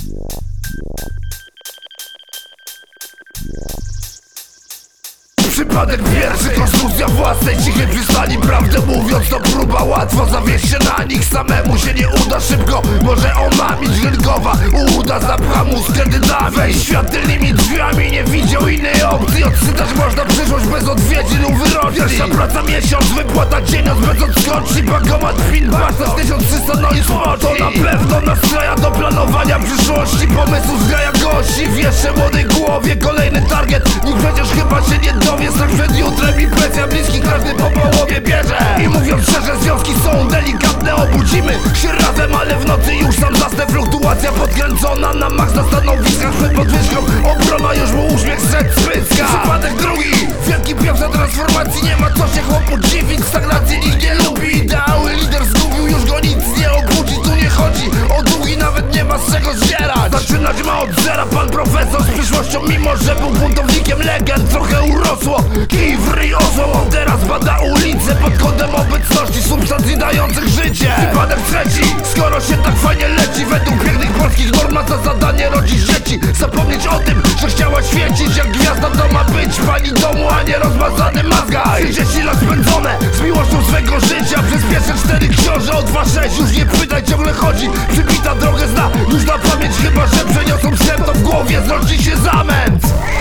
Przypadek pierwszy, konstrukcja własnej cichej przystani. Prawdę mówiąc to próba, łatwo zawieść się na nich. Samemu się nie uda szybko, może omamić. Rynkowa uda zapcha mózg, kiedy da wejść świat tylnymi drzwiami. Nie widział innej opcji, odsytać można przyszłość bez odwiedzin u wyroczni. Pierwsza praca miesiąc, wypłata dzieniąc bez odskoczni. Bankomat, PIN, wartość 1300, no i spocznij. To na pewno nastraja do planowania przyszłości. Pomysł zgraja gości w jeszcze młodej głowie. Kolejny target, nikt przecież chyba się nie dowie. Strach przed jutrem i presja bliski, każdy po połowie bierze. I mówiąc szczerze, związki są delikatne. Obudzimy się razem, ale w nocy już sam zasnę. Fluktuacja podkręcona na maks na stanowiskach. Przed podwyżką obrona już mu uśmiech zszedł z pyska. Przypadek drugi, wielki pierwsza transformacji. Nie ma co się chłopu dziwić, stagnacji nikt nie lubi. Ideały lider zgubił, już go nic nie obudzi. Tu nie chodzi o długi, nawet nie ma z czego zdzierać. Zaczynać ma od zera pan profesor z przyszłością. Mimo że był buntownikiem legend, trochę urosło kij w ryj osłą. Teraz bada ulicę pod kątem obecności substancji dających życie. Przypadek trzeci, skoro się tak fajnie leci. Według pięknych polskich norm ma za zadanie rodzić dzieci. Zapomnieć o tym, że chciała świecić jak gwiazda. To ma być pani domu, a nie rozmazany mazgaj. 30 lat spędzone z miłością swego życia. Przez pierwsze 4 książę od 2-6. Już nie pytaj, ciągle chodzi, przybita drogę zna już na pamięć. Chyba że przeniosą skręt, to w głowie zrodzi się zamęt.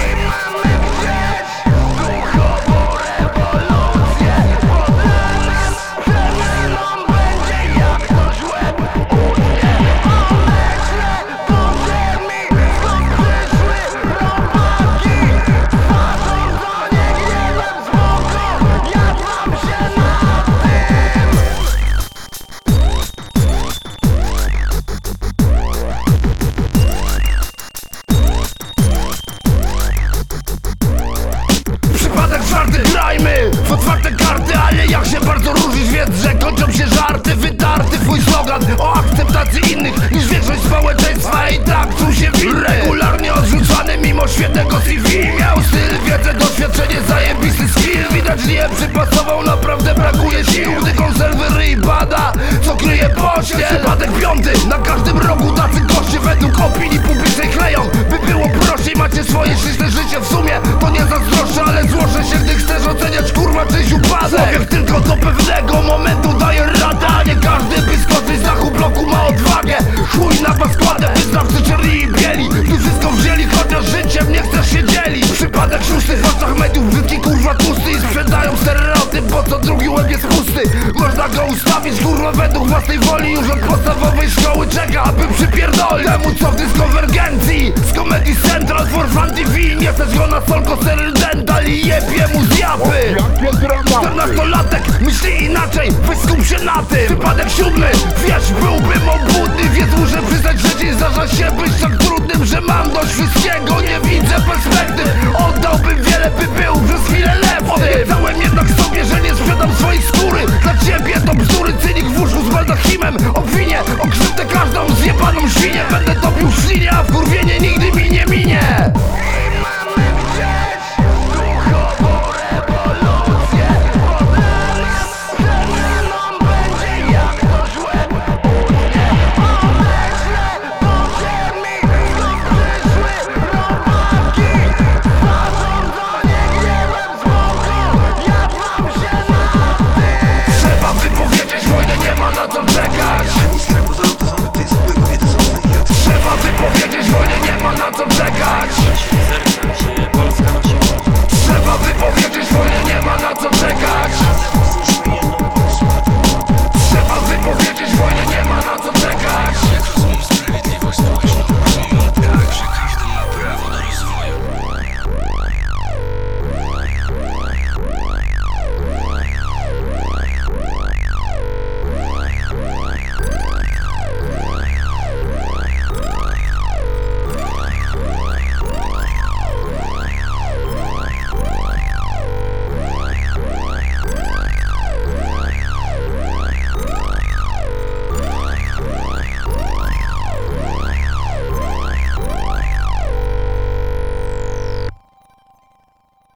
Grajmy w otwarte karty, ale jak się bardzo różnisz, wiedz, że kończą się żarty. Wytarty twój slogan o akceptacji innych niż większość społeczeństwa. I tak czuł się winny, regularnie odrzucany mimo świetnego CV. Miał styl, wiedzę, doświadczenie, zajebisty skill. Widać nie przypasował, naprawdę brakuje sił. Gdy konserwy ryj bada, co kryje pościel. Przypadek piąty, na każdym rogu tacy goście według opinii publicznej kleją, by było prościej. Macie swoje śliczne życie, w sumie to nie zazdroszczę, ale złożę się, gdy chcesz oceniać kurwa czyjś upadek. Człowiek tylko do pewnego momentu daje radę, a nie każdy by skoczyć z dachu bloku ma odwagę. Chuj na was składę, wyznawcy czerni i bieli, tu wszystko wzięli, chociaż życiem nie chcesz się dzielić. Przypadek szósty, w oczach mediów brzydki kurwa tłusty i sprzedają stereotyp, bo co drugi łeb jest pusty. Można go ustawić kurwa według własnej woli, już od podstawowej szkoły czeka, aby przypierdolić temu co w konwergencji z Comedy Central for Fun TV. Nie stać go na solko Dental i jebie mu z japy. 14-latek myśli inaczej, weź skup się na tym. Przypadek siódmy, wiesz, byłbym obłudny, więc muszę przyznać, że dziś zdarza się być tak trudnym, że mam dość wszystkiego, nie widzę perspektyw. Oddałbym wiele, by był przez chwilę lepszy. Obiecałem jednak sobie, że nie sprzedam swojej skóry. Dla ciebie to bzdury, cynik w łóżku z baldachimem. Obwinię, okrzywdę każdą zjebaną świnię. Będę topił w ślinie, a wkurwienie nigdy mi nie minie. Trzeba wypowiedzieć wojnę, nie ma na co czekać.